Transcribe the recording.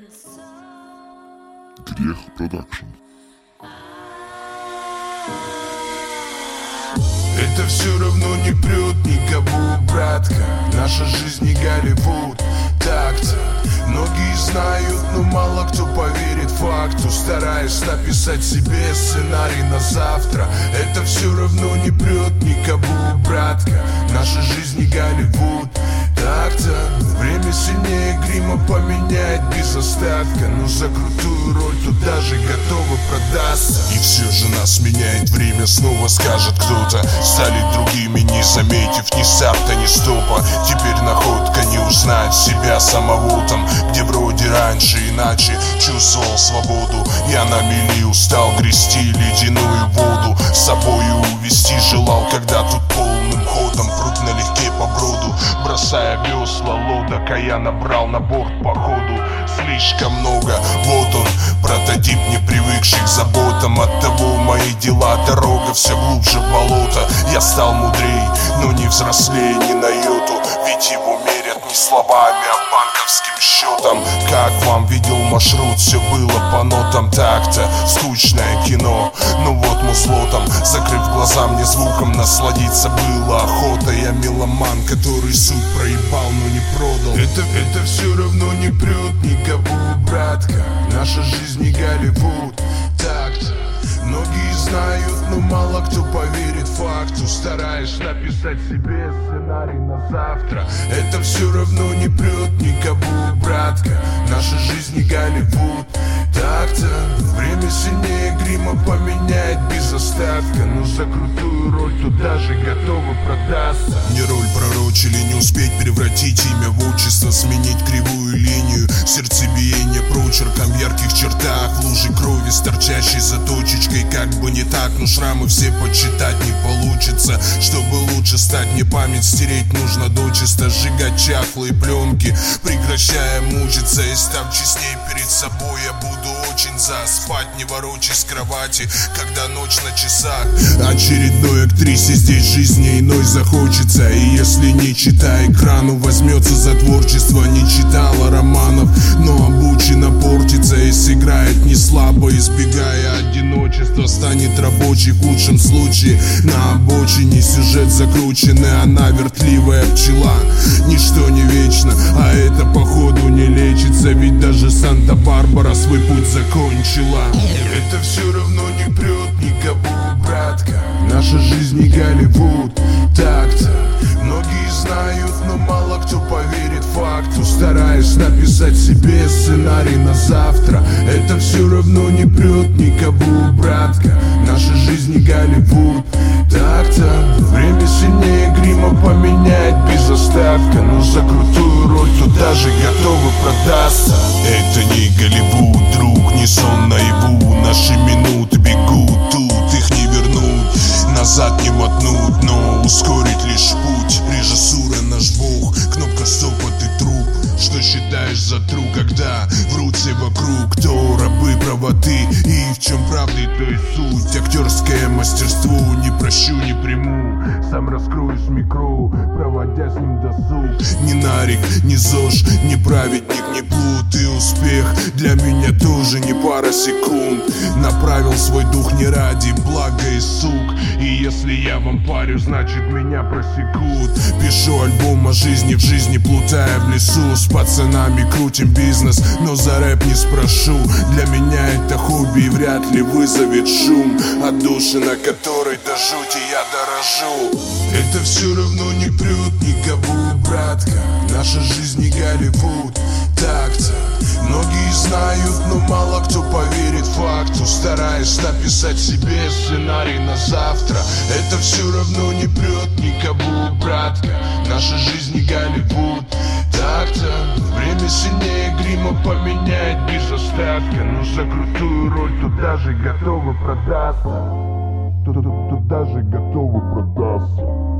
Грех Продакшн. Это все равно не прет никого, братка. Наша жизнь не Голливуд, так-то. Многие знают, но мало кто поверит факту, стараясь написать себе сценарий на завтра. Это все равно не прет никого, братка. Наша жизнь не Голливуд, так-то. Время сильнее грима поменяет без остатка, но за крутую роль тут даже готовы продаться. И все же нас меняет время, снова скажет кто-то. Стали другими, не заметив ни старта, ни стопа. Теперь находка не узнает себя самого там, где вроде раньше иначе чувствовал свободу. Я на мели устал грести ледяную воду, с собою увести желал, когда тут полным ходом пруд налегке по броду. Бросая весла лодок, а я набрал на борт походу слишком много. Вот он, прототип не привыкший к заботам. Оттого мои дела дорога все глубже в болото. Я стал мудрей, но не взрослее ни на йоту, ведь его мерят не словами, а банковским счетом. Как вам, видел маршрут, все было по нотам. Так-то скучное кино, ну вот музло там. Закрыв глаза, мне звуком насладиться было охота. Я меломан, который суть проебал, но не продал. Это все равно не прет никого, братка. Наша жизнь не Голливуд, так-то. Многие знают, но мало кто поверит факту, стараясь написать себе сценарий на завтра. Это все равно не прет никого, братка. Наша жизнь не Голливуд, так-то. Время сильнее грима поменяет без остатка, но за крутую роль тут даже готовы продаться. Мне роль пророчили не успеть превратить имя в отчество, сменить кривую линию сердцебиения прочерком в ярких чертах, в луже крови с торчащей за точечкой. Как бы не так, но шрамы все подсчитать не получится. Чтобы лучше стать, мне память стереть нужно дочисто. Сжигать чахлые пленки, прекращая мучиться. И став честней перед собой, я буду очень за. Спать не ворочаясь с кровати, когда ночь на часах. Очередной актрисе здесь жизни иной захочется. И если не читая экрану, возьмется за творчество. Не читала романов, но обучена портится. И сыграет не слабо, избегая одиночества. Станет рабочей в худшем случае. На обочине сюжет закрученный, она вертливая пчела. Ничто не вечно, а это походу не лечится. Ведь даже Санта-Барбара свой путь закончила. Это все равно не прет никого, братка. Наша жизнь не Голливуд, так-то. Многие знают, но мало кто поверит факту, стараясь написать себе сценарий на завтра. Это все равно не прет никого, братка. Наша жизнь не Голливуд, так-то. Время сильнее грима поменяет без остатка, но за крутую роль тут даже готовы продаться. Это не Голливуд, друг, не сон наяву. Наши минуты бегут, тут их не вернуть, назад не мотнуть, но ускорить лишь путь. Режиссура наш бог, кнопка стоп, а ты труп. Что считаешь за true, когда врут все вокруг? Кто рабы правоты и в чем правды, то и суть. Актерское мастерство не прощу, не приму. Сам раскроюсь в микро, проводя с ним досуг. Ни Нарик, ни ЗОЖ, ни праведник, ни плут. И успех для меня тоже не пара секунд. Направил свой дух не ради блага и сук. И если я вам парю, значит меня просекут. Пишу альбом о жизни в жизни, плутая в лесу. С пацанами крутим бизнес, но за рэп не спрошу. Для меня это хобби и вряд ли вызовет шум. Отдушина, которой до жути я дорожу. Это все равно не прет никого, братка. Наша жизнь не Голливуд, так-то. Многие знают, но мало кто поверит факту, стараясь написать себе сценарий на завтра. Это все равно не прет никого, братка. Наша жизнь не Голливуд, так-то. Время сильнее грима поменяет без остатка, но за крутую роль тут даже готовы продаться. Тут даже готовы продаться.